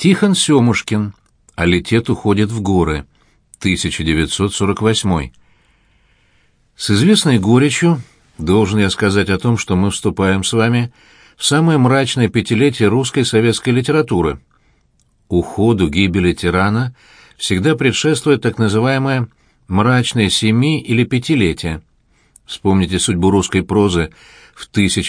Тихон Сёмушкин. «А летет уходит в горы», 1948. С известной горечью должен я сказать о том, что мы вступаем с вами в самое мрачное пятилетие русской советской литературы. Уходу, гибели тирана всегда предшествует так называемое «мрачное семи- или пятилетие». Вспомните судьбу русской прозы в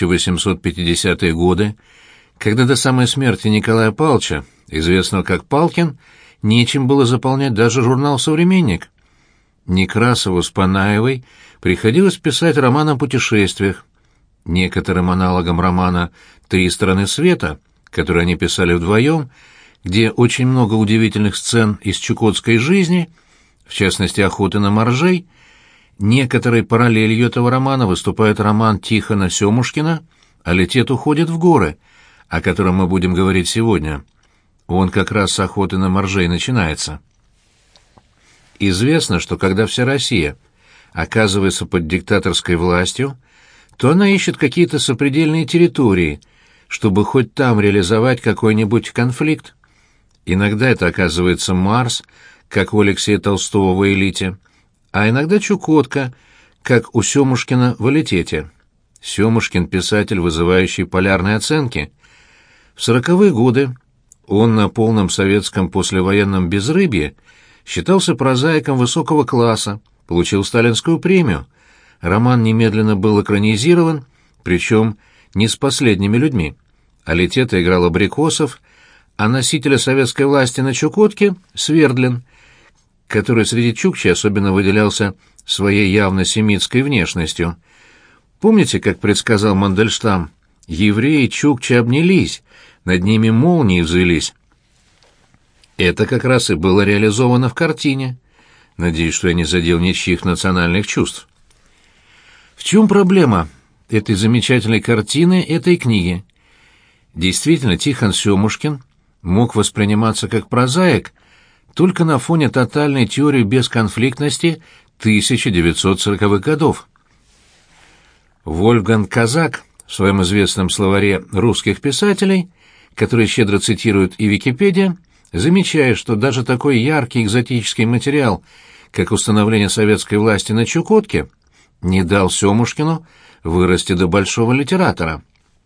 1850-е годы, когда до самой смерти Николая Павловича, известного как Палкин, нечем было заполнять даже журнал «Современник». Некрасову с Панаевой приходилось писать роман о путешествиях. Некоторым аналогом романа «Три стороны света», который они писали вдвоем, где очень много удивительных сцен из чукотской жизни, в частности, охоты на моржей, некоторой параллелью этого романа выступает роман Тихона Сёмушкина «А летет уходит в горы», о котором мы будем говорить сегодня. Он как раз с охоты на моржей начинается. Известно, что когда вся Россия оказывается под диктаторской властью, то она ищет какие-то сопредельные территории, чтобы хоть там реализовать какой-нибудь конфликт. Иногда это оказывается Марс, как у Алексея Толстого в «Элите», а иногда Чукотка, как у Сёмушкина в «Алитете». Сёмушкин — писатель, вызывающий полярные оценки. В 40-е годы он на полном советском послевоенном безрыбье считался прозаиком высокого класса, получил сталинскую премию. Роман немедленно был экранизирован, причем не с последними людьми. Алитета играл Абрикосов, а носителя советской власти на Чукотке — Свердлин, который среди чукчей особенно выделялся своей явно семитской внешностью. Помните, как предсказал Мандельштам, евреи чукчи обнялись, над ними молнии взвелись? Это как раз и было реализовано в картине. Надеюсь, что я не задел ничьих национальных чувств. В чем проблема этой замечательной картины, этой книги? Действительно, Тихон Сёмушкин мог восприниматься как прозаик только на фоне тотальной теории бесконфликтности 1940-х годов. Вольфганг Казак в своем известном словаре русских писателей, который щедро цитирует и Википедия, замечает, что даже такой яркий экзотический материал, как установление советской власти на Чукотке, не дал Сёмушкину вырасти до большого литератора.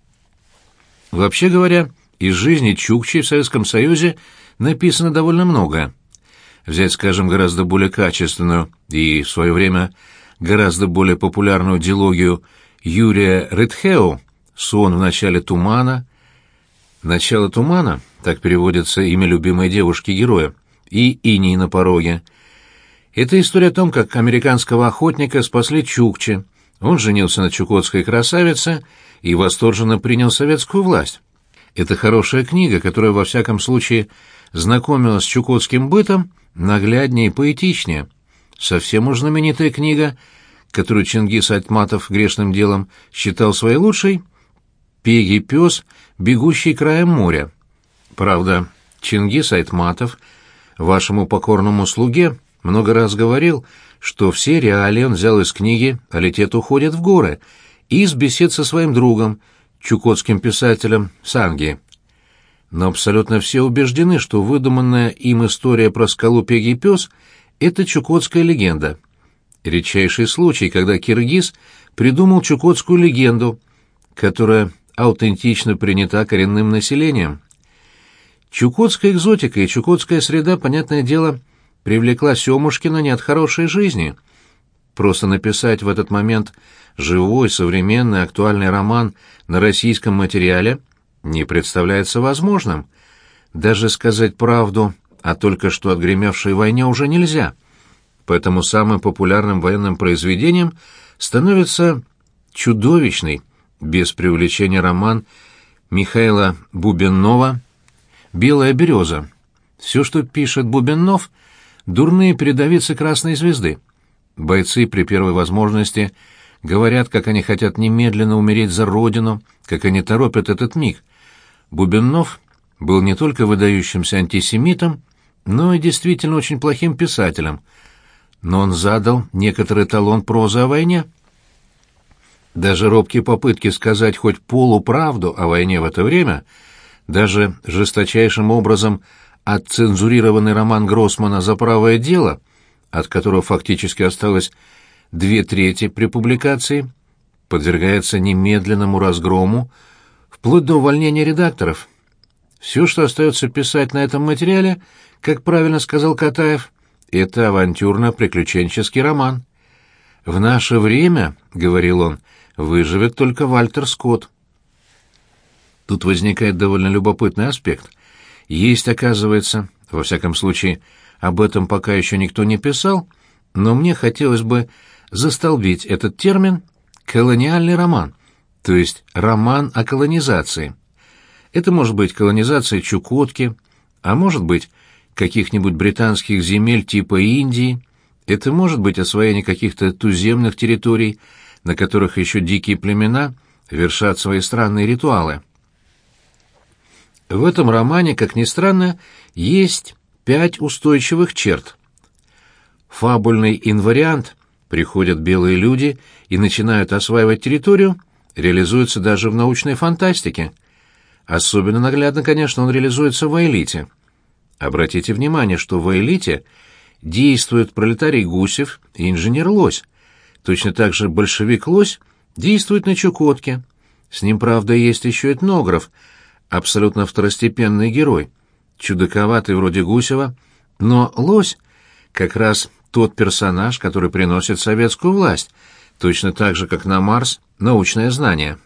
Вообще говоря, из жизни чукчей в Советском Союзе написано довольно многое. Взять, скажем, гораздо более качественную и, в свое время, гораздо более популярную дилогию Юрия Рытхеу «Сон в начале тумана», «Начало тумана», так переводится имя любимой девушки-героя, и «Иней на пороге». Это история о том, как американского охотника спасли чукчи. Он женился на чукотской красавице и восторженно принял советскую власть. Это хорошая книга, которая, во всяком случае, знакомила с чукотским бытом нагляднее и поэтичнее. Совсем уж знаменитая книга, которую Чингис Айтматов грешным делом считал своей лучшей, «Пегий пес, бегущий краем моря». Правда, Чингис Айтматов, вашему покорному слуге, много раз говорил, что все реалии он взял из книги «А летет уходит в горы» и из бесед со своим другом, чукотским писателем Санги. Но абсолютно все убеждены, что выдуманная им история про скалу Пегий пес — это чукотская легенда. Редчайший случай, когда киргиз придумал чукотскую легенду, которая аутентично принята коренным населением. Чукотская экзотика и чукотская среда, понятное дело, привлекла Сёмушкина не от хорошей жизни. Просто написать в этот момент живой, современный, актуальный роман на российском материале не представляется возможным. Даже сказать правду о только что отгремевшей войне уже нельзя. Поэтому самым популярным военным произведением становится чудовищный, без преувеличения, роман Михаила Бубенова «Белая береза». Все, что пишет Бубенов, дурные передовицы «Красной звезды». Бойцы при первой возможности говорят, как они хотят немедленно умереть за родину, как они торопят этот миг. Бубенов был не только выдающимся антисемитом, но и действительно очень плохим писателем. Но он задал некоторый эталон прозы о войне. Даже робкие попытки сказать хоть полуправду о войне в это время Даже жесточайшим образом отцензурированный роман Гроссмана «За правое дело», от которого фактически осталось 2/3 при публикации, подвергается немедленному разгрому, вплоть до увольнения редакторов. Все, что остается писать на этом материале, как правильно сказал Катаев, это авантюрно-приключенческий роман. «В наше время, — говорил он, — выживет только Вальтер Скотт». Тут возникает довольно любопытный аспект. Есть, оказывается, во всяком случае, об этом пока еще никто не писал, но мне хотелось бы застолбить этот термин «колониальный роман», то есть роман о колонизации. Это может быть колонизация Чукотки, а может быть каких-нибудь британских земель типа Индии, это может быть освоение каких-то туземных территорий, на которых еще дикие племена вершат свои странные ритуалы. В этом романе, как ни странно, есть 5 устойчивых черт. Фабульный инвариант «приходят белые люди и начинают осваивать территорию» реализуется даже в научной фантастике. Особенно наглядно, конечно, он реализуется в «Аэлите». Обратите внимание, что в «Аэлите» действует пролетарий Гусев и инженер Лось. Точно так же большевик Лось действует на Чукотке. С ним, правда, есть еще этнограф, абсолютно второстепенный герой, чудаковатый вроде Гусева, но Лось как раз тот персонаж, который приносит советскую власть, точно так же, как на Марс научное знание.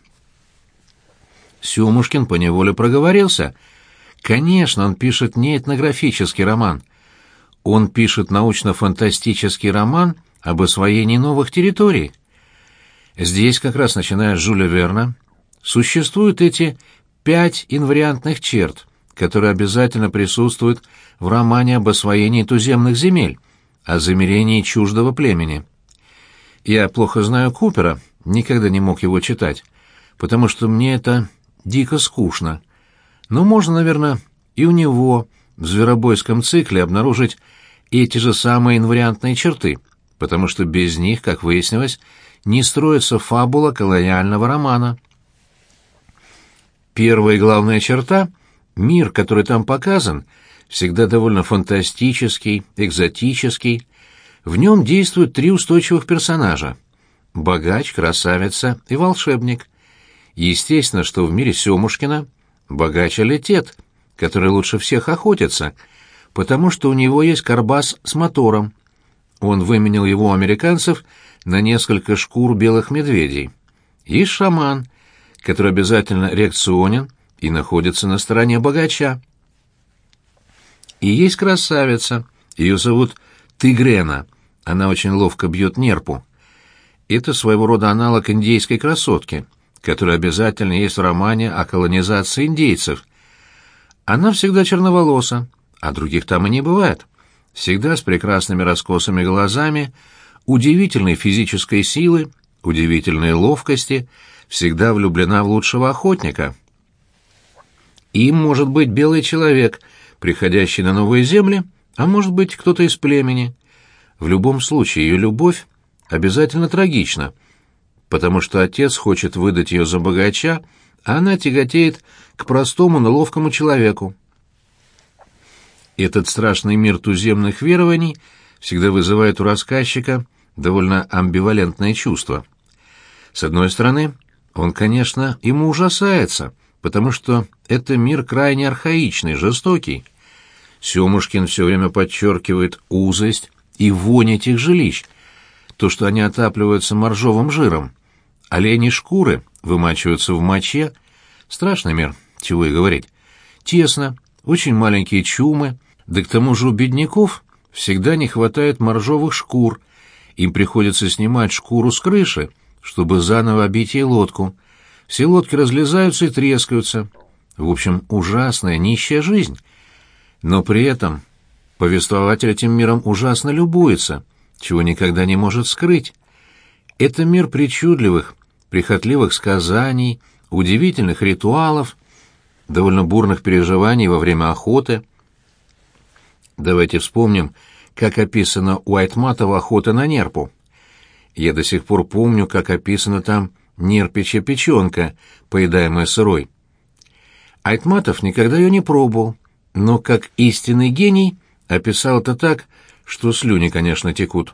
Сёмушкин поневоле проговорился. Конечно, он пишет не этнографический роман. Он пишет научно-фантастический роман об освоении новых территорий. Здесь, как раз начиная с Жюля Верна, существуют эти 5 инвариантных черт, которые обязательно присутствуют в романе об освоении туземных земель, о замерении чуждого племени. Я плохо знаю Купера, никогда не мог его читать, потому что мне это дико скучно. Но можно, наверное, и у него в «Зверобойском цикле» обнаружить эти же самые инвариантные черты, потому что без них, как выяснилось, не строится фабула колониального романа. Первая и главная черта — мир, который там показан, всегда довольно фантастический, экзотический. В нем действуют 3 устойчивых персонажа — богач, красавица и волшебник. Естественно, что в мире Сёмушкина богач-алитет, который лучше всех охотится, потому что у него есть карбас с мотором. Он выменял его у американцев на несколько шкур белых медведей. Есть шаман, который обязательно реакционен и находится на стороне богача. И есть красавица, ее зовут Тигрена, она очень ловко бьет нерпу. Это своего рода аналог индейской красотки, которая обязательно есть в романе о колонизации индейцев. Она всегда черноволоса, а других там и не бывает. Всегда с прекрасными раскосыми глазами, удивительной физической силы, удивительной ловкости, всегда влюблена в лучшего охотника. Им может быть белый человек, приходящий на новые земли, а может быть кто-то из племени. В любом случае ее любовь обязательно трагична, потому что отец хочет выдать ее за богача, а она тяготеет к простому, но ловкому человеку. Этот страшный мир туземных верований всегда вызывает у рассказчика довольно амбивалентное чувство. С одной стороны, он, конечно, ему ужасается, потому что это мир крайне архаичный, жестокий. Сёмушкин все время подчеркивает узость и вонь этих жилищ, то, что они отапливаются моржовым жиром. Оленьи шкуры вымачиваются в моче. Страшный мир, чего и говорить. Тесно, очень маленькие чумы, да к тому же у бедняков всегда не хватает моржовых шкур. Им приходится снимать шкуру с крыши, чтобы заново обить ей лодку. Все лодки разлезаются и трескаются. В общем, ужасная, нищая жизнь. Но при этом повествователь этим миром ужасно любуется, чего никогда не может скрыть. Это мир причудливых, прихотливых сказаний, удивительных ритуалов, довольно бурных переживаний во время охоты. Давайте вспомним, как описана у Айтматова охота на нерпу. Я до сих пор помню, как описана там нерпичья печенка, поедаемая сырой. Айтматов никогда ее не пробовал, но как истинный гений описал это так, что слюни, конечно, текут.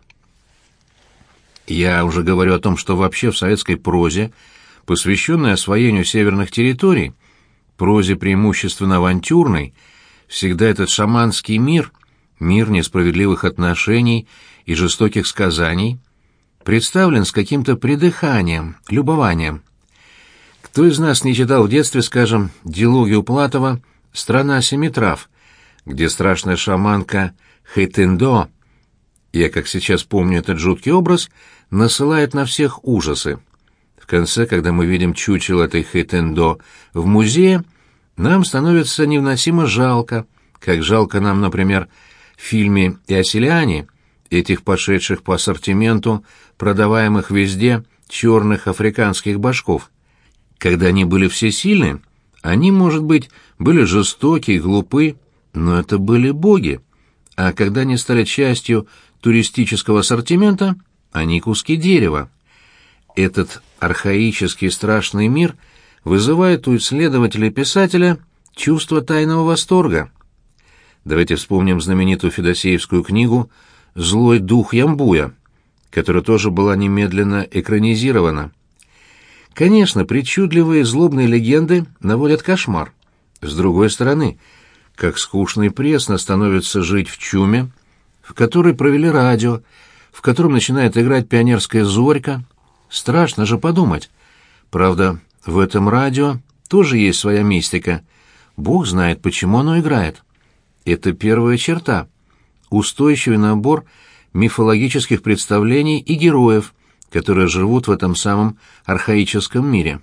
Я уже говорю о том, что вообще в советской прозе, посвященной освоению северных территорий, прозе преимущественно авантюрной, всегда этот шаманский мир, мир несправедливых отношений и жестоких сказаний, представлен с каким-то придыханием, любованием. Кто из нас не читал в детстве, скажем, дилогию Платова «Страна семи трав», где страшная шаманка Хэйтендо, я, как сейчас помню этот жуткий образ, насылает на всех ужасы. В конце, когда мы видим чучело этой Хэйтендо в музее, нам становится невыносимо жалко, как жалко нам, например, в фильме «Иоселяне», этих пошедших по ассортименту, продаваемых везде, черных африканских башков. Когда они были всесильны, они, может быть, были жестоки и глупы, но это были боги. А когда они стали частью туристического ассортимента, они куски дерева. Этот архаический страшный мир вызывает у исследователя и писателя чувство тайного восторга. Давайте вспомним знаменитую федосеевскую книгу «Злой дух Ямбуя», которая тоже была немедленно экранизирована. Конечно, причудливые злобные легенды наводят кошмар. С другой стороны, как скучно и пресно становится жить в чуме, в которой провели радио, в котором начинает играть пионерская зорька. Страшно же подумать. Правда, в этом радио тоже есть своя мистика. Бог знает, почему оно играет. Это первая черта. Устойчивый набор мифологических представлений и героев, которые живут в этом самом архаическом мире.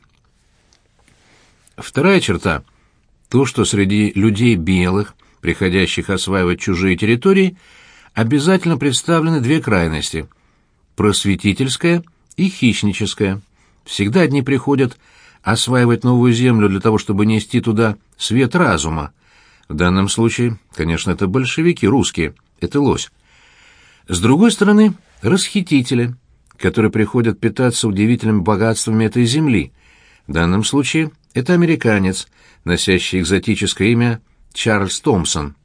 Вторая черта — то, что среди людей белых, приходящих осваивать чужие территории, обязательно представлены две крайности — просветительская и хищническая. Всегда одни приходят осваивать новую землю для того, чтобы нести туда свет разума. В данном случае, конечно, это большевики русские, это лось. С другой стороны, расхитители, которые приходят питаться удивительными богатствами этой земли. В данном случае это американец, носящий экзотическое имя Чарльз Томпсон.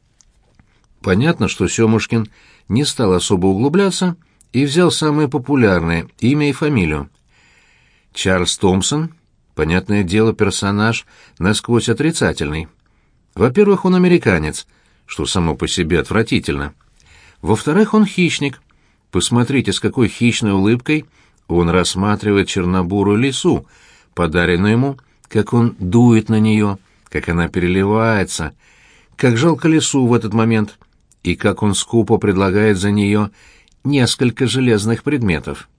Понятно, что Сёмушкин не стал особо углубляться и взял самое популярное имя и фамилию. Чарльз Томпсон, понятное дело, персонаж насквозь отрицательный. Во-первых, он американец, что само по себе отвратительно. Во-вторых, он хищник. Посмотрите, с какой хищной улыбкой он рассматривает чернобурую лису, подаренную ему, как он дует на нее, как она переливается, как жалко лису в этот момент, и как он скупо предлагает за нее несколько железных предметов.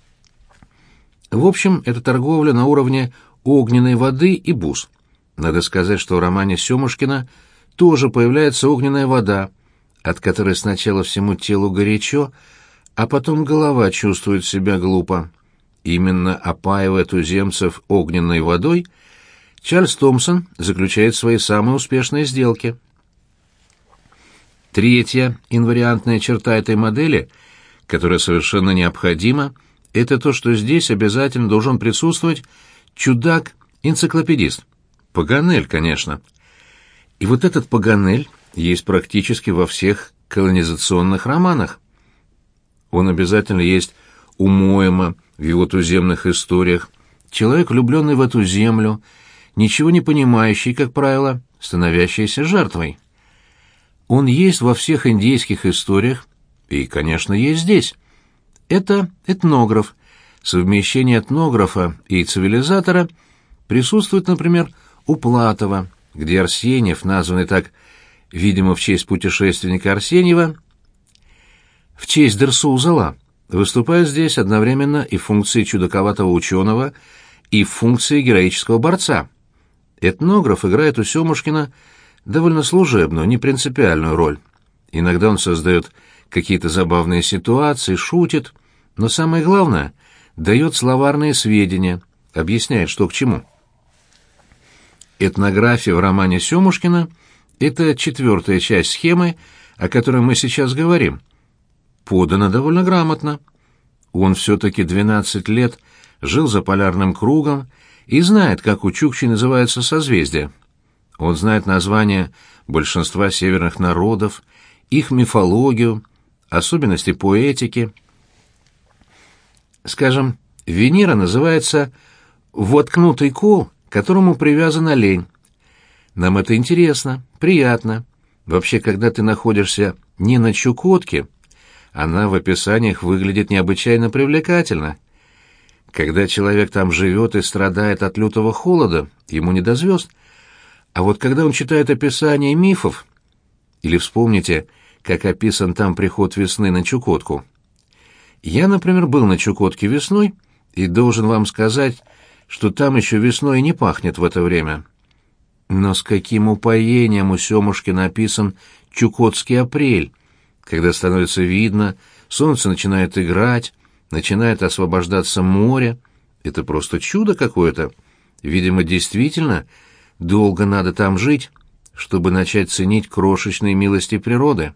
В общем, это торговля на уровне огненной воды и бус. Надо сказать, что в романе Сёмушкина тоже появляется огненная вода, от которой сначала всему телу горячо, а потом голова чувствует себя глупо. Именно опаивая туземцев огненной водой, Чарльз Томпсон заключает свои самые успешные сделки. Третья инвариантная черта этой модели, которая совершенно необходима, это то, что здесь обязательно должен присутствовать чудак-энциклопедист. Паганель, конечно. И вот этот Паганель есть практически во всех колонизационных романах. Он обязательно есть у Моэма в его туземных историях, человек, влюбленный в эту землю, ничего не понимающий, как правило, становящийся жертвой. Он есть во всех индейских историях и, конечно, есть здесь. Это этнограф. Совмещение этнографа и цивилизатора присутствует, например, у Платова, где Арсеньев, названный так, видимо, в честь путешественника Арсеньева, в честь Дерсу-Узала, выступает здесь одновременно и в функции чудаковатого ученого, и в функции героического борца. Этнограф играет у Сёмушкина довольно служебную, непринципиальную роль. Иногда он создает какие-то забавные ситуации, шутит, но самое главное — дает словарные сведения, объясняет, что к чему. Этнография в романе Сёмушкина — это четвертая часть схемы, о которой мы сейчас говорим. Подано довольно грамотно. Он все-таки 12 лет жил за полярным кругом и знает, как у Чукчи называются созвездия. Он знает названия большинства северных народов, их мифологию, особенности поэтики. Скажем, Венера называется «воткнутый кол, к которому привязана лень». Нам это интересно, приятно. Вообще, когда ты находишься не на Чукотке, она в описаниях выглядит необычайно привлекательно. Когда человек там живет и страдает от лютого холода, ему не до звезд. А вот когда он читает описания мифов, или вспомните, как описан там приход весны на Чукотку. Я, например, был на Чукотке весной, и должен вам сказать, что там еще весной не пахнет в это время. Но с каким упоением у Семушки написан «Чукотский апрель», когда становится видно, солнце начинает играть, начинает освобождаться море. Это просто чудо какое-то. Видимо, действительно, долго надо там жить, чтобы начать ценить крошечные милости природы.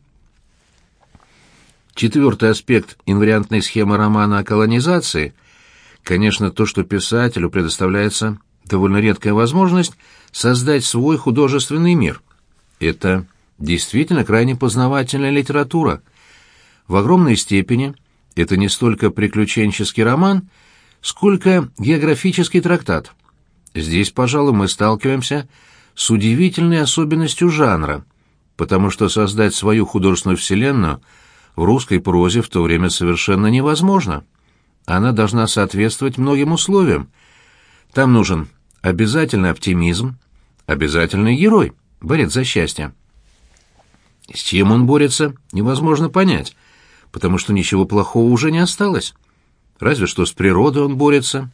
Четвертый аспект инвариантной схемы романа о колонизации — конечно, то, что писателю предоставляется довольно редкая возможность создать свой художественный мир. Это действительно крайне познавательная литература. В огромной степени это не столько приключенческий роман, сколько географический трактат. Здесь, пожалуй, мы сталкиваемся с удивительной особенностью жанра, потому что создать свою художественную вселенную в русской прозе в то время совершенно невозможно. Она должна соответствовать многим условиям. Там нужен обязательный оптимизм, обязательный герой, борец за счастье. С чем он борется, невозможно понять, потому что ничего плохого уже не осталось. Разве что с природой он борется.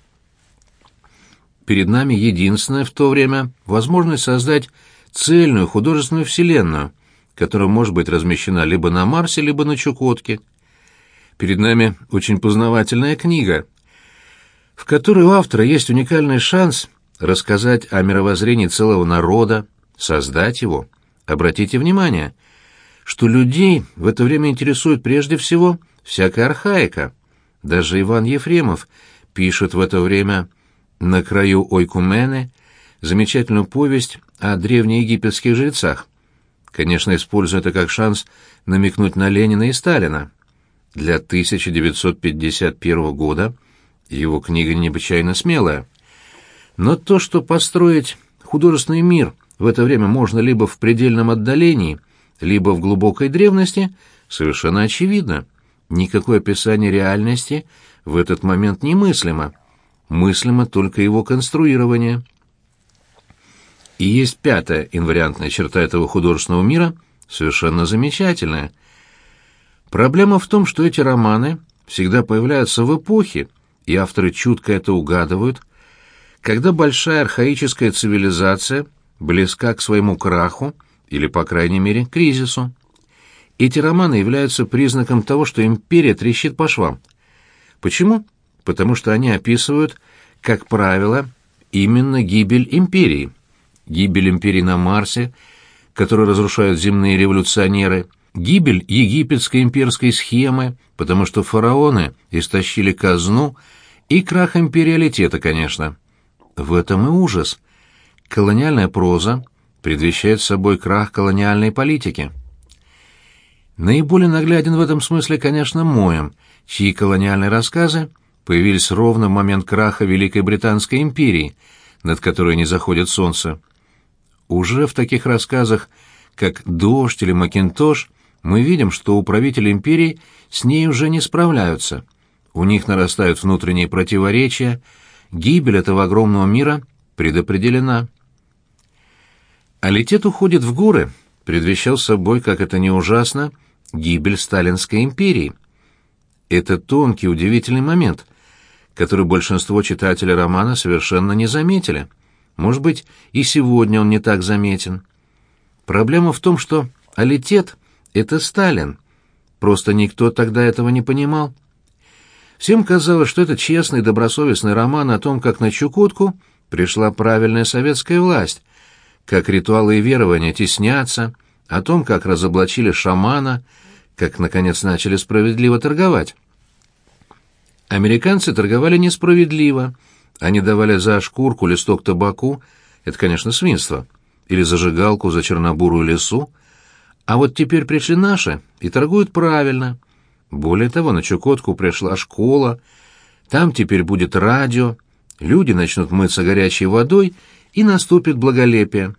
Перед нами единственная в то время возможность создать цельную художественную вселенную, которая может быть размещена либо на Марсе, либо на Чукотке. Перед нами очень познавательная книга, в которой у автора есть уникальный шанс рассказать о мировоззрении целого народа, создать его. Обратите внимание, что людей в это время интересует прежде всего всякая архаика. Даже Иван Ефремов пишет в это время «На краю Ойкумены» замечательную повесть о древнеегипетских жрецах. Конечно, используя это как шанс намекнуть на Ленина и Сталина. Для 1951 года его книга необычайно смелая. Но то, что построить художественный мир в это время можно либо в предельном отдалении, либо в глубокой древности, совершенно очевидно. Никакое описание реальности в этот момент немыслимо. Мыслимо только его конструирование. И есть пятая инвариантная черта этого художественного мира, совершенно замечательная. Проблема в том, что эти романы всегда появляются в эпохе, и авторы чутко это угадывают, когда большая архаическая цивилизация близка к своему краху или, по крайней мере, кризису. Эти романы являются признаком того, что империя трещит по швам. Почему? Потому что они описывают, как правило, именно гибель империи. Гибель империи на Марсе, которую разрушают земные революционеры, гибель египетской имперской схемы, потому что фараоны истощили казну, и крах империалитета, конечно. В этом и ужас. Колониальная проза предвещает собой крах колониальной политики. Наиболее нагляден в этом смысле, конечно, Моэм, чьи колониальные рассказы появились ровно в момент краха Великой Британской империи, над которой не заходит солнце. Уже в таких рассказах, как «Дождь» или «Макинтош», мы видим, что у правителей империи с ней уже не справляются. У них нарастают внутренние противоречия, гибель этого огромного мира предопределена. Алитет уходит в горы, предвещал собой, как это ни ужасно, гибель Сталинской империи. Это тонкий, удивительный момент, который большинство читателей романа совершенно не заметили. Может быть, и сегодня он не так заметен. Проблема в том, что Алитет — это Сталин. Просто никто тогда этого не понимал. Всем казалось, что это честный, добросовестный роман о том, как на Чукотку пришла правильная советская власть, как ритуалы и верования теснятся, о том, как разоблачили шамана, как, наконец, начали справедливо торговать. Американцы торговали несправедливо. Они давали за шкурку листок табаку, это, конечно, свинство, или зажигалку за чернобурую лесу, а вот теперь пришли наши и торгуют правильно. Более того, на Чукотку пришла школа, там теперь будет радио, люди начнут мыться горячей водой, и наступит благолепие.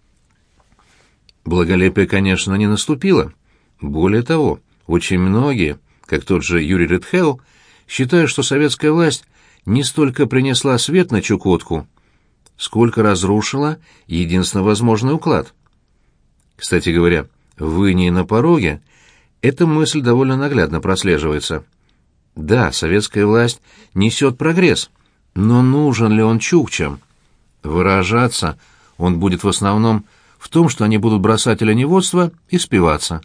Благолепие, конечно, не наступило. Более того, очень многие, как тот же Юрий Редхеу, считают, что советская власть не столько принесла свет на Чукотку, сколько разрушила единственно возможный уклад. Кстати говоря, в «Инии на пороге» эта мысль довольно наглядно прослеживается. Да, советская власть несет прогресс, но нужен ли он чукчам? Выражаться он будет в основном в том, что они будут бросать оленеводство и спиваться.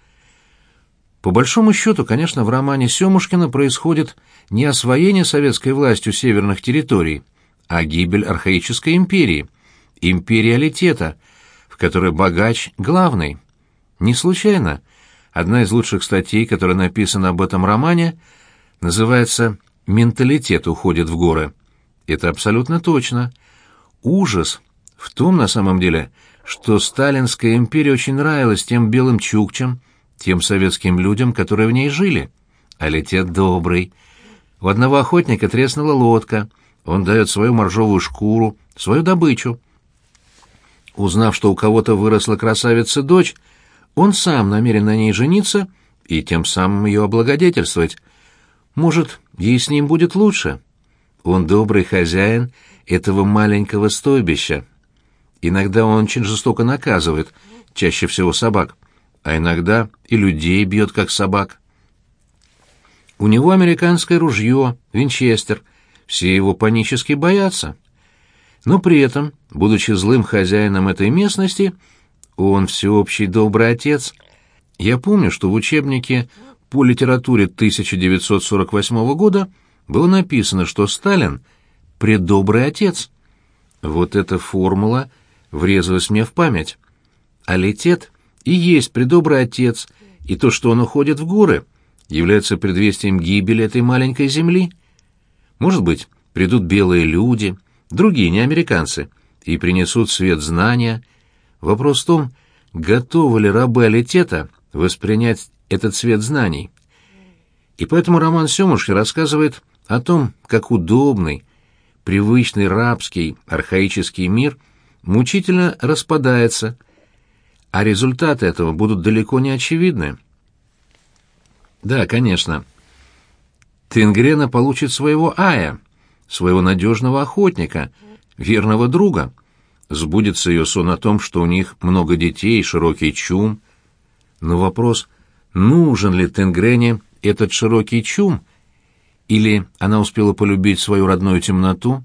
По большому счету, конечно, в романе Сёмушкина происходит не освоение советской властью северных территорий, а гибель архаической империи, империалитета, в которой богач главный. Не случайно одна из лучших статей, которая написана об этом романе, называется «Менталитет уходит в горы». Это абсолютно точно. Ужас в том, на самом деле, что Сталинская империя очень нравилась тем белым чукчам, тем советским людям, которые в ней жили. А летет добрый. У одного охотника треснула лодка, он дает свою моржовую шкуру, свою добычу. Узнав, что у кого-то выросла красавица-дочь, он сам намерен на ней жениться и тем самым ее облагодетельствовать. Может, ей с ним будет лучше. Он добрый хозяин этого маленького стойбища. Иногда он очень жестоко наказывает, чаще всего собак, а иногда и людей бьет, как собак. У него американское ружье, винчестер, все его панически боятся. Но при этом, будучи злым хозяином этой местности, он всеобщий добрый отец. Я помню, что в учебнике по литературе 1948 года было написано, что Сталин — предобрый отец. Вот эта формула врезалась мне в память. А Летет и есть предобрый отец, и то, что он уходит в горы, является предвестием гибели этой маленькой земли. Может быть, придут белые люди, другие, не американцы, и принесут свет знания. Вопрос в том, готовы ли рабы Алитета воспринять этот свет знаний. И поэтому роман Сёмушкина рассказывает о том, как удобный, привычный рабский, архаический мир мучительно распадается, а результаты этого будут далеко не очевидны. Да, конечно, Тенгрена получит своего Ая, своего надежного охотника, верного друга. Сбудется ее сон о том, что у них много детей и широкий чум. Но вопрос, нужен ли Тенгрене этот широкий чум, или она успела полюбить свою родную темноту?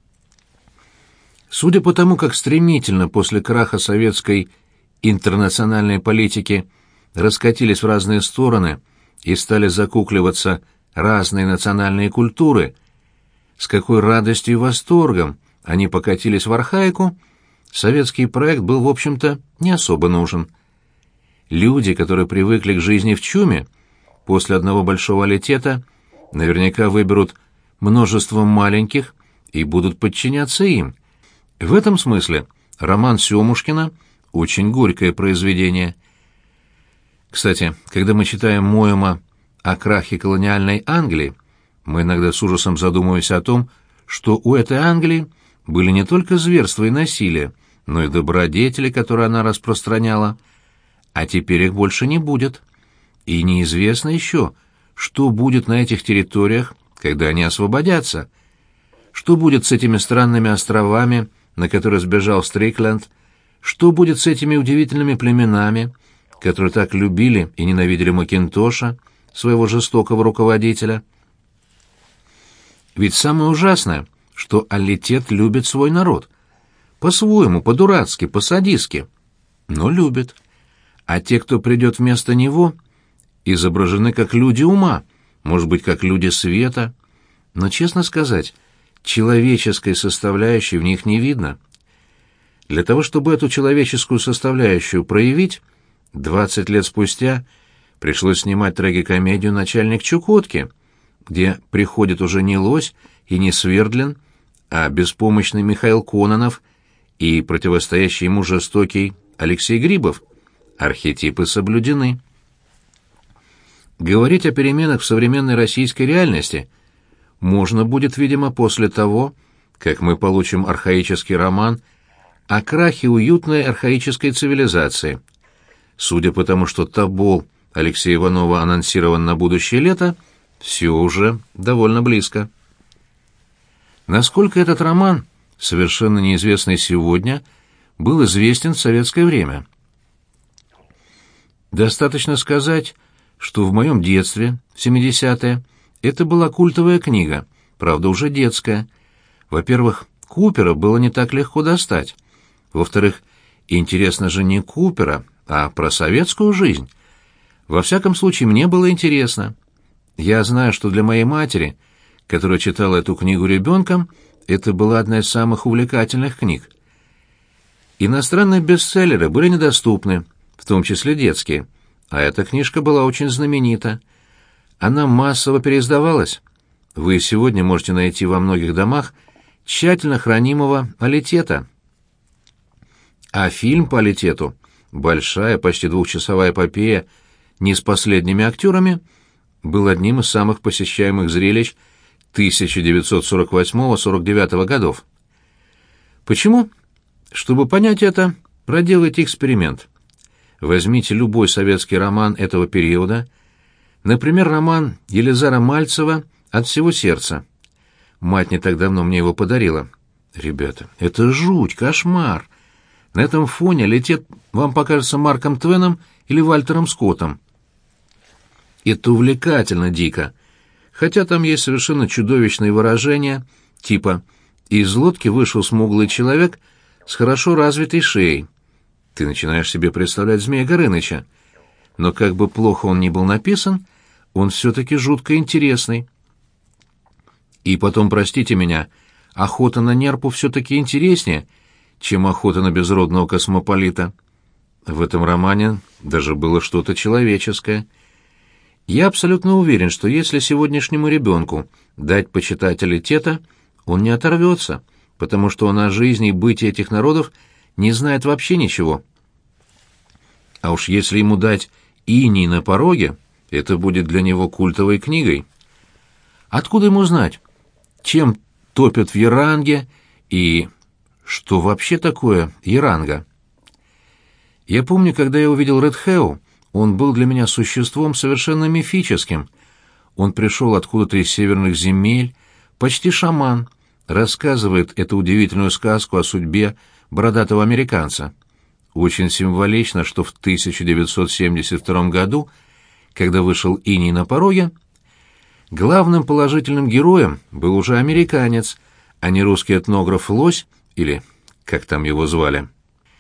Судя по тому, как стремительно после краха советской интернациональной политики раскатились в разные стороны и стали закукливаться разные национальные культуры, с какой радостью и восторгом они покатились в архаику, советский проект был, в общем-то, не особо нужен. Люди, которые привыкли к жизни в чуме, после одного большого Алитета наверняка выберут множество маленьких и будут подчиняться им. В этом смысле роман Сёмушкина очень горькое произведение. Кстати, когда мы читаем Моэма о крахе колониальной Англии, мы иногда с ужасом задумываемся о том, что у этой Англии были не только зверства и насилие, но и добродетели, которые она распространяла, а теперь их больше не будет. И неизвестно еще, что будет на этих территориях, когда они освободятся. Что будет с этими странными островами, на которые сбежал Стрикленд? Что будет с этими удивительными племенами, которые так любили и ненавидели Макинтоша, своего жестокого руководителя? Ведь самое ужасное, что Алитет любит свой народ. По-своему, по-дурацки, по-садистски. Но любит. А те, кто придет вместо него, изображены как люди ума, может быть, как люди света. Но, честно сказать, человеческой составляющей в них не видно. Для того, чтобы эту человеческую составляющую проявить, 20 лет спустя пришлось снимать трагикомедию «Начальник Чукотки», где приходит уже не Лось и не Свердлин, а беспомощный Михаил Кононов и противостоящий ему жестокий Алексей Грибов. Архетипы соблюдены. Говорить о переменах в современной российской реальности можно будет, видимо, после того, как мы получим архаический роман о крахе уютной архаической цивилизации. Судя по тому, что Тобол Алексея Иванова анонсирован на будущее лето, все уже довольно близко. Насколько этот роман, совершенно неизвестный сегодня, был известен в советское время? Достаточно сказать, что в моем детстве, в 70-е, это была культовая книга, правда, уже детская. Во-первых, Купера было не так легко достать. Во-вторых, интересно же не Купера, а про советскую жизнь. Во всяком случае, мне было интересно. Я знаю, что для моей матери, которая читала эту книгу ребенком, это была одна из самых увлекательных книг. Иностранные бестселлеры были недоступны, в том числе детские, а эта книжка была очень знаменита. Она массово переиздавалась. Вы сегодня можете найти во многих домах тщательно хранимого «Алитета». А фильм по «Алитету», большая, почти двухчасовая эпопея, не с последними актерами, был одним из самых посещаемых зрелищ 1948-49 годов. Почему? Чтобы понять это, проделайте эксперимент. Возьмите любой советский роман этого периода, например, роман Елизара Мальцева «От всего сердца». Мать не так давно мне его подарила. Ребята, это жуть, кошмар. На этом фоне «Алитет» вам покажется Марком Твеном или Вальтером Скоттом. Это увлекательно дико, хотя там есть совершенно чудовищные выражения, типа «из лодки вышел смуглый человек с хорошо развитой шеей». Ты начинаешь себе представлять Змея Горыныча. Но как бы плохо он ни был написан, он все-таки жутко интересный. И потом, простите меня, охота на нерпу все-таки интереснее, чем охота на безродного космополита. В этом романе даже было что-то человеческое. Я абсолютно уверен, что если сегодняшнему ребенку дать почитать «Алитета», он не оторвется, потому что он о жизни и бытии этих народов не знает вообще ничего. А уж если ему дать «Иней на пороге», это будет для него культовой книгой. Откуда ему знать, чем топят в Яранге и что вообще такое Яранга? Я помню, когда я увидел Редхеу, он был для меня существом совершенно мифическим. Он пришел откуда-то из северных земель, почти шаман, рассказывает эту удивительную сказку о судьбе бородатого американца. Очень символично, что в 1972 году, когда вышел «Иней на пороге», главным положительным героем был уже американец, а не русский этнограф Лось, или как там его звали.